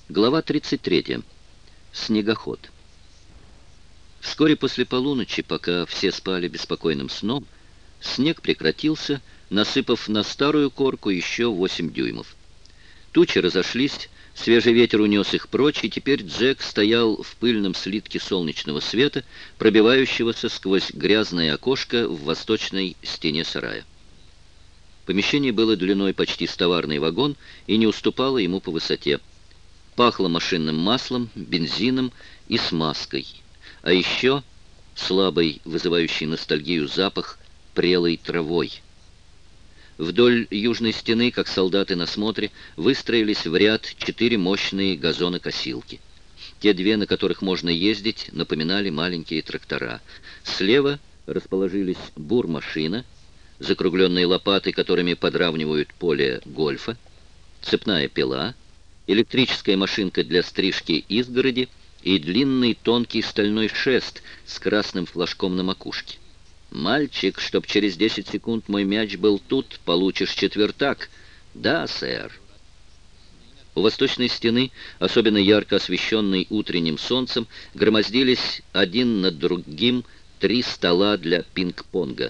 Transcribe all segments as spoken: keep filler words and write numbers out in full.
Глава тридцать третья. Снегоход. Вскоре после полуночи, пока все спали беспокойным сном, снег прекратился, насыпав на старую корку еще восемь дюймов. Тучи разошлись, свежий ветер унес их прочь, и теперь Джек стоял в пыльном слитке солнечного света, пробивающегося сквозь грязное окошко в восточной стене сарая. Помещение было длиной почти с товарный вагон и не уступало ему по высоте. Пахло машинным маслом, бензином и смазкой, а еще слабый, вызывающий ностальгию запах прелой травой. Вдоль южной стены, как солдаты на смотре, выстроились в ряд четыре мощные газонокосилки. Те две, на которых можно ездить, напоминали маленькие трактора. Слева расположились бурмашина, закругленные лопаты, которыми подравнивают поле гольфа, цепная пила, электрическая машинка для стрижки изгороди и длинный тонкий стальной шест с красным флажком на макушке. «Мальчик, чтоб через десять секунд мой мяч был тут, получишь четвертак». «Да, сэр». У восточной стены, особенно ярко освещенной утренним солнцем, громоздились один над другим три стола для пинг-понга.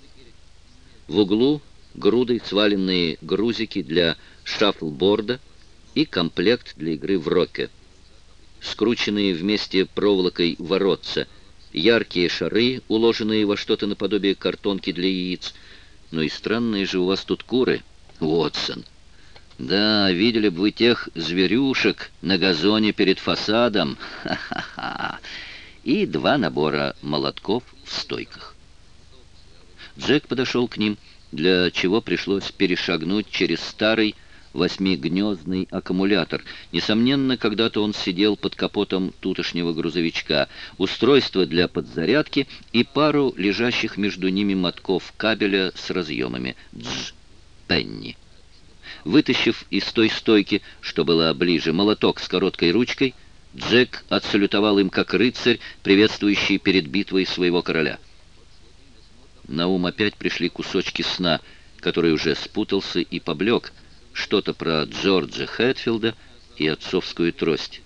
В углу грудой сваленные грузики для шаффлборда и комплект для игры в рокке. Скрученные вместе проволокой воротца, яркие шары, уложенные во что-то наподобие картонки для яиц. Ну и странные же у вас тут куры, Уотсон. Да, видели бы вы тех зверюшек на газоне перед фасадом. Ха-ха-ха. И два набора молотков в стойках. Джек подошел к ним, для чего пришлось перешагнуть через старый восьмигнездный аккумулятор. Несомненно, когда-то он сидел под капотом тутошнего грузовичка, устройство для подзарядки и пару лежащих между ними мотков кабеля с разъемами. Дж. Пенни. Вытащив из той стойки, что была ближе, молоток с короткой ручкой, Джек отсалютовал им как рыцарь, приветствующий перед битвой своего короля. На ум опять пришли кусочки сна, который уже спутался и поблек, что-то про Джорджа Хэтфилда и отцовскую трость.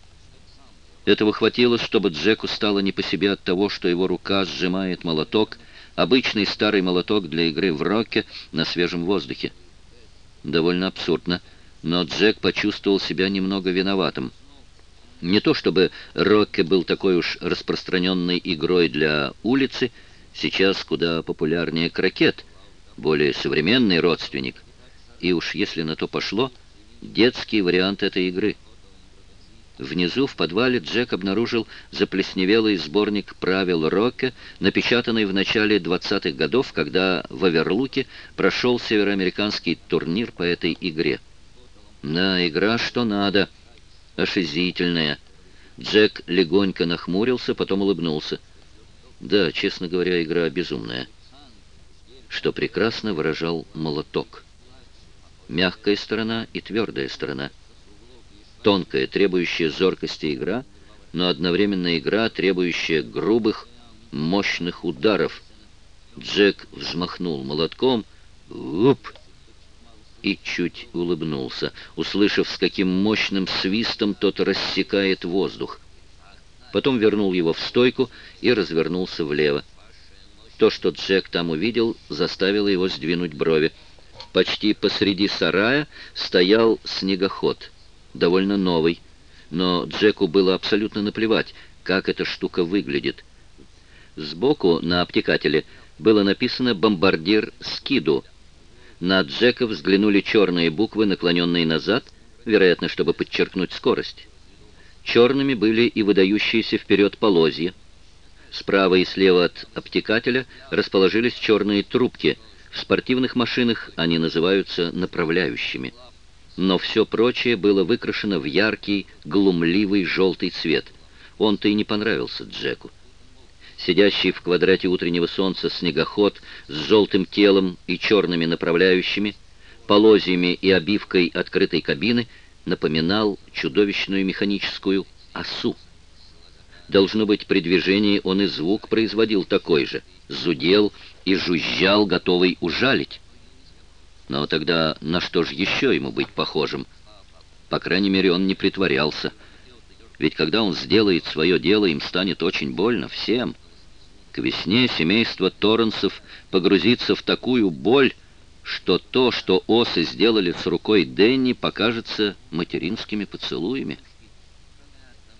Этого хватило, чтобы Джеку стало не по себе от того, что его рука сжимает молоток, обычный старый молоток для игры в рокке на свежем воздухе. Довольно абсурдно, но Джек почувствовал себя немного виноватым. Не то чтобы рокке был такой уж распространенной игрой для улицы, сейчас куда популярнее крокет, более современный родственник, и уж если на то пошло, детский вариант этой игры. Внизу в подвале Джек обнаружил заплесневелый сборник правил рокке, напечатанный в начале двадцатых годов, когда в Оверлуке прошел североамериканский турнир по этой игре. Да, игра что надо, ошизительная. Джек легонько нахмурился, потом улыбнулся. Да, честно говоря, игра безумная. Что прекрасно выражал молоток. Мягкая сторона и твердая сторона. Тонкая, требующая зоркости игра, но одновременно игра, требующая грубых, мощных ударов. Джек взмахнул молотком, уп, и чуть улыбнулся, услышав, с каким мощным свистом тот рассекает воздух. Потом вернул его в стойку и развернулся влево. То, что Джек там увидел, заставило его сдвинуть брови. Почти посреди сарая стоял снегоход, довольно новый, но Джеку было абсолютно наплевать, как эта штука выглядит. Сбоку на обтекателе было написано «Бомбардир Скиду». На Джека взглянули черные буквы, наклоненные назад, вероятно, чтобы подчеркнуть скорость. Черными были и выдающиеся вперед полозья. Справа и слева от обтекателя расположились черные трубки. В спортивных машинах они называются направляющими. Но все прочее было выкрашено в яркий, глумливый желтый цвет. Он-то и не понравился Джеку. Сидящий в квадрате утреннего солнца снегоход с желтым телом и черными направляющими, полозьями и обивкой открытой кабины напоминал чудовищную механическую осу. Должно быть, при движении он и звук производил такой же, зудел и жужжал, готовый ужалить. Но тогда на что же еще ему быть похожим? По крайней мере, он не притворялся. Ведь когда он сделает свое дело, им станет очень больно всем. К весне семейство Торренсов погрузится в такую боль, что то, что осы сделали с рукой Денни, покажется материнскими поцелуями.